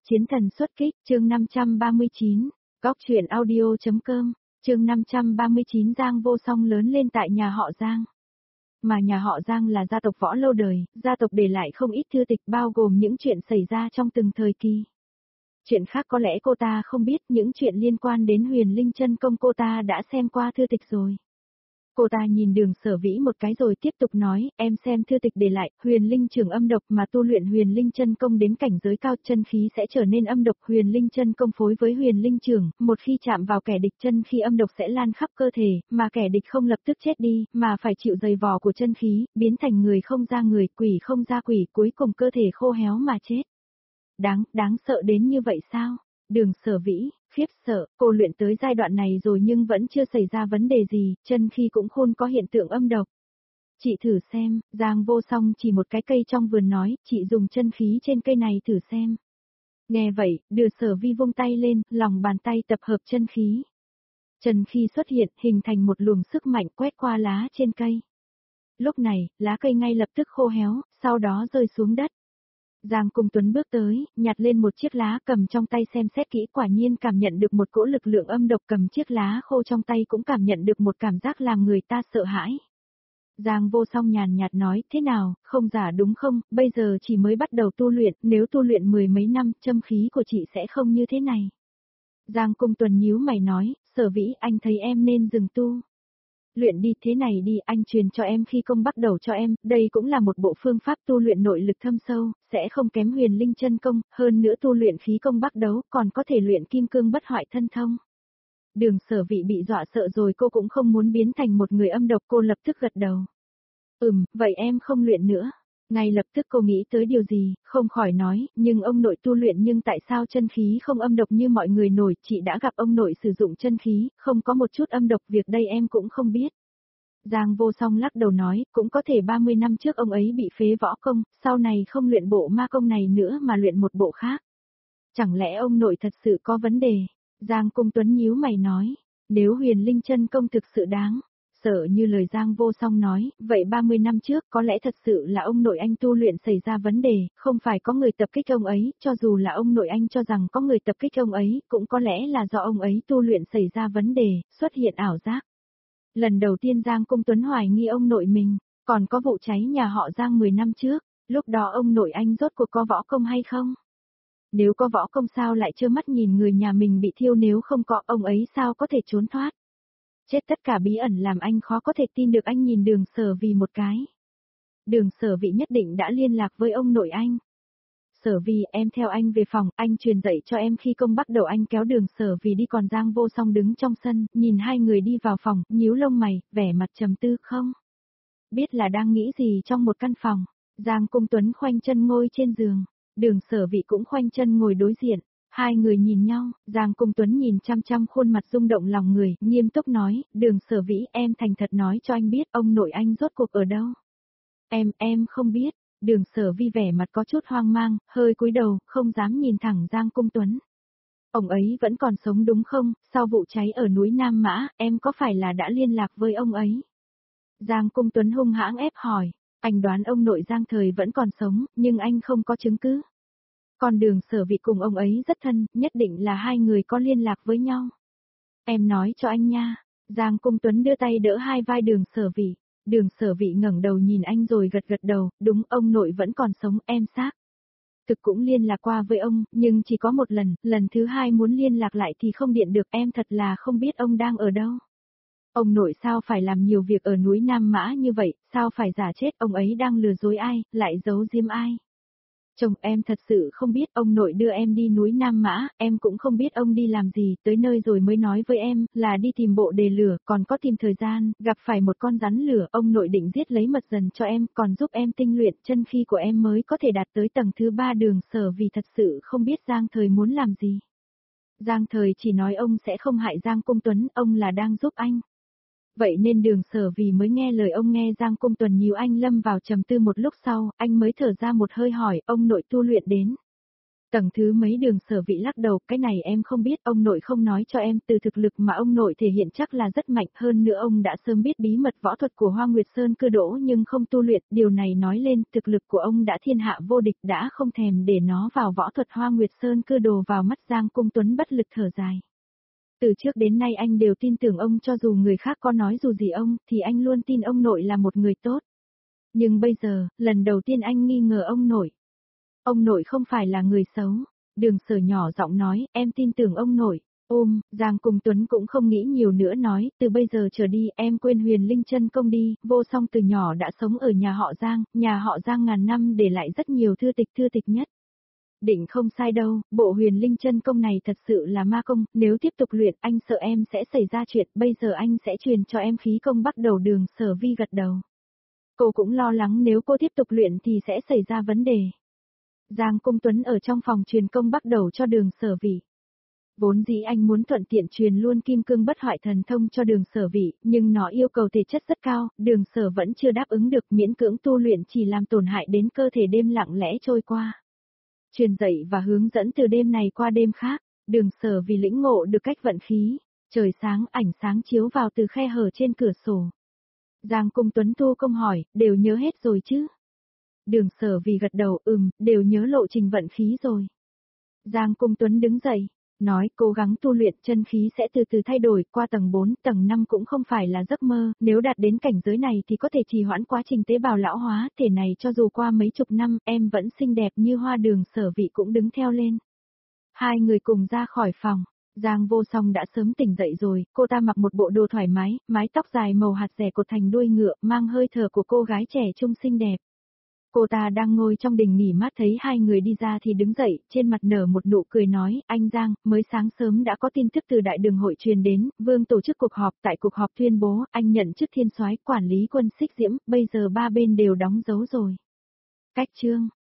Chiến thần xuất kích, chương 539, Góc truyện audio.com, chương 539 Giang Vô Song lớn lên tại nhà họ Giang. Mà nhà họ Giang là gia tộc võ lâu đời, gia tộc để lại không ít thư tịch bao gồm những chuyện xảy ra trong từng thời kỳ. Chuyện khác có lẽ cô ta không biết, những chuyện liên quan đến Huyền Linh Chân Công cô ta đã xem qua thư tịch rồi. Cô ta nhìn Đường Sở Vĩ một cái rồi tiếp tục nói, em xem thư tịch để lại, Huyền Linh trưởng âm độc mà tu luyện Huyền Linh Chân Công đến cảnh giới cao chân khí sẽ trở nên âm độc. Huyền Linh Chân Công phối với Huyền Linh trưởng, một khi chạm vào kẻ địch chân khí âm độc sẽ lan khắp cơ thể, mà kẻ địch không lập tức chết đi, mà phải chịu dày vò của chân khí, biến thành người không ra người, quỷ không ra quỷ, cuối cùng cơ thể khô héo mà chết. Đáng sợ đến như vậy sao? Đường Sở Vĩ, khiếp sợ, cô luyện tới giai đoạn này rồi nhưng vẫn chưa xảy ra vấn đề gì, chân khí cũng không có hiện tượng âm độc. Chị thử xem, Giang Vô Song chỉ một cái cây trong vườn nói, chị dùng chân khí trên cây này thử xem. Nghe vậy, Đường Sở Vi vung tay lên, lòng bàn tay tập hợp chân khí. Chân khí xuất hiện, hình thành một luồng sức mạnh quét qua lá trên cây. Lúc này, lá cây ngay lập tức khô héo, sau đó rơi xuống đất. Giang Cung Tuấn bước tới, nhặt lên một chiếc lá cầm trong tay xem xét kỹ, quả nhiên cảm nhận được một cỗ lực lượng âm độc, cầm chiếc lá khô trong tay cũng cảm nhận được một cảm giác làm người ta sợ hãi. Giang Vô Song nhàn nhạt nói, thế nào, không giả đúng không, bây giờ chỉ mới bắt đầu tu luyện, nếu tu luyện mười mấy năm, châm khí của chị sẽ không như thế này. Giang Cung Tuấn nhíu mày nói, Sở Vĩ anh thấy em nên dừng tu. Luyện đi, thế này đi, anh truyền cho em khí công bắt đầu cho em, đây cũng là một bộ phương pháp tu luyện nội lực thâm sâu, sẽ không kém Huyền Linh Chân Công, hơn nữa tu luyện khí công bắt đấu, còn có thể luyện kim cương bất hoại thân thông. Đường Sở Vĩ bị dọa sợ rồi, cô cũng không muốn biến thành một người âm độc, cô lập tức gật đầu. Vậy em không luyện nữa. Ngay lập tức cô nghĩ tới điều gì, không khỏi nói, nhưng ông nội tu luyện nhưng tại sao chân khí không âm độc như mọi người nổi, chị đã gặp ông nội sử dụng chân khí, không có một chút âm độc, việc đây em cũng không biết. Giang Vô Song lắc đầu nói, cũng có thể 30 năm trước ông ấy bị phế võ công, sau này không luyện bộ ma công này nữa mà luyện một bộ khác. Chẳng lẽ ông nội thật sự có vấn đề? Giang Cung Tuấn nhíu mày nói, nếu Huyền Linh Chân Công thực sự đáng sợ như lời Giang Vô Song nói, vậy 30 năm trước có lẽ thật sự là ông nội anh tu luyện xảy ra vấn đề, không phải có người tập kích ông ấy, cho dù là ông nội anh cho rằng có người tập kích ông ấy, cũng có lẽ là do ông ấy tu luyện xảy ra vấn đề, xuất hiện ảo giác. Lần đầu tiên Giang Cung Tuấn hoài nghi ông nội mình, còn có vụ cháy nhà họ Giang 10 năm trước, lúc đó ông nội anh rốt cuộc có võ công hay không? Nếu có võ công sao lại trơ mắt nhìn người nhà mình bị thiêu, nếu không có ông ấy sao có thể trốn thoát? Chết tất cả bí ẩn làm anh khó có thể tin được. Anh nhìn Đường Sở Vi một cái. Đường Sở Vi nhất định đã liên lạc với ông nội anh. Sở Vi, em theo anh về phòng, anh truyền dạy cho em khi công bắt đầu. Anh kéo Đường Sở Vi đi, còn Giang Vô Song đứng trong sân, nhìn hai người đi vào phòng, nhíu lông mày, vẻ mặt trầm tư. Không biết là đang nghĩ gì trong một căn phòng. Giang Cung Tuấn khoanh chân ngồi trên giường, Đường Sở Vi cũng khoanh chân ngồi đối diện. Hai người nhìn nhau, Giang Cung Tuấn nhìn chăm chăm khuôn mặt rung động lòng người, nghiêm túc nói, Đường Sở Vĩ, em thành thật nói cho anh biết ông nội anh rốt cuộc ở đâu. Em không biết. Đường Sở Vi vẻ mặt có chút hoang mang, hơi cúi đầu, không dám nhìn thẳng Giang Cung Tuấn. Ông ấy vẫn còn sống đúng không, sau vụ cháy ở núi Nam Mã, em có phải là đã liên lạc với ông ấy? Giang Cung Tuấn hung hãng ép hỏi, anh đoán ông nội Giang thời vẫn còn sống, nhưng anh không có chứng cứ. Còn Đường Sở Vi cùng ông ấy rất thân, nhất định là hai người có liên lạc với nhau. Em nói cho anh nha. Giang Cung Tuấn đưa tay đỡ hai vai Đường Sở Vi. Đường Sở Vi ngẩng đầu nhìn anh rồi gật gật đầu, đúng, ông nội vẫn còn sống, em xác thực cũng liên lạc qua với ông, nhưng chỉ có một lần, lần thứ hai muốn liên lạc lại thì không điện được, em thật là không biết ông đang ở đâu. Ông nội sao phải làm nhiều việc ở núi Nam Mã như vậy, sao phải giả chết, ông ấy đang lừa dối ai, lại giấu giếm ai? Chồng, em thật sự không biết, ông nội đưa em đi núi Nam Mã, em cũng không biết ông đi làm gì, tới nơi rồi mới nói với em, là đi tìm bộ đề lửa, còn có tìm thời gian, gặp phải một con rắn lửa, ông nội định giết lấy mật dần cho em, còn giúp em tinh luyện chân khí của em mới có thể đạt tới tầng thứ 3. Đường Sở vì thật sự không biết Giang Thời muốn làm gì. Giang Thời chỉ nói ông sẽ không hại Giang Cung Tuấn, ông là đang giúp anh. Vậy nên Đường Sở vì mới nghe lời ông. Nghe Giang Cung Tuấn nhíu, anh lâm vào trầm tư một lúc sau, anh mới thở ra một hơi hỏi, ông nội tu luyện đến Tầng thứ mấy Đường Sở Vị lắc đầu, cái này em không biết, ông nội không nói cho em, từ thực lực mà ông nội thể hiện chắc là rất mạnh, hơn nữa ông đã sớm biết bí mật võ thuật của Hoa Nguyệt Sơn Cư Đỗ nhưng không tu luyện, điều này nói lên thực lực của ông đã thiên hạ vô địch, đã không thèm để nó vào võ thuật Hoa Nguyệt Sơn Cư Đồ. Vào mắt Giang Cung Tuấn bất lực thở dài. Từ trước đến nay anh đều tin tưởng ông, cho dù người khác có nói dù gì ông, thì anh luôn tin ông nội là một người tốt. Nhưng bây giờ, lần đầu tiên anh nghi ngờ ông nội. Ông nội không phải là người xấu. Đường Sở nhỏ giọng nói, em tin tưởng ông nội. Giang Cung Tuấn cũng không nghĩ nhiều nữa nói, từ bây giờ trở đi em quên Huyền Linh Chân Công đi, Vô Song từ nhỏ đã sống ở nhà họ Giang ngàn năm để lại rất nhiều thư tịch nhất. Định không sai đâu, bộ Huyền Linh Chân Công này thật sự là ma công, nếu tiếp tục luyện anh sợ em sẽ xảy ra chuyện, bây giờ anh sẽ truyền cho em khí công bắt đầu. Đường Sở Vi gật đầu. Cô cũng lo lắng nếu cô tiếp tục luyện thì sẽ xảy ra vấn đề. Giang Cung Tuấn ở trong phòng truyền công bắt đầu cho Đường Sở Vị. Vốn dĩ anh muốn thuận tiện truyền luôn kim cương bất hoại thần thông cho Đường Sở Vị, nhưng nó yêu cầu thể chất rất cao, Đường Sở vẫn chưa đáp ứng được, miễn cưỡng tu luyện chỉ làm tổn hại đến cơ thể. Đêm lặng lẽ trôi qua. Truyền dạy và hướng dẫn từ đêm này qua đêm khác, Đường Sở Vì lĩnh ngộ được cách vận khí. Trời sáng, ánh sáng chiếu vào từ khe hở trên cửa sổ. Giang Cung Tuấn thu công hỏi, đều nhớ hết rồi chứ? Đường Sở Vì gật đầu, đều nhớ lộ trình vận khí rồi. Giang Cung Tuấn đứng dậy, nói cố gắng tu luyện, chân khí sẽ từ từ thay đổi, qua tầng 4, tầng 5 cũng không phải là giấc mơ, nếu đạt đến cảnh giới này thì có thể trì hoãn quá trình tế bào lão hóa, thể này cho dù qua mấy chục năm, em vẫn xinh đẹp như hoa. Đường Sở Vị cũng đứng theo lên. Hai người cùng ra khỏi phòng. Giang Vô Song đã sớm tỉnh dậy rồi, cô ta mặc một bộ đồ thoải mái, mái tóc dài màu hạt rẻ cột thành đuôi ngựa, mang hơi thở của cô gái trẻ trung xinh đẹp. Cô ta đang ngồi trong đình nghỉ mát thấy hai người đi ra thì đứng dậy, trên mặt nở một nụ cười nói, anh Giang, mới sáng sớm đã có tin tức từ đại đường hội truyền đến, Vương tổ chức cuộc họp, tại cuộc họp tuyên bố, anh nhận chức thiên soái quản lý quân Xích Diễm, bây giờ ba bên đều đóng dấu rồi. Cách chương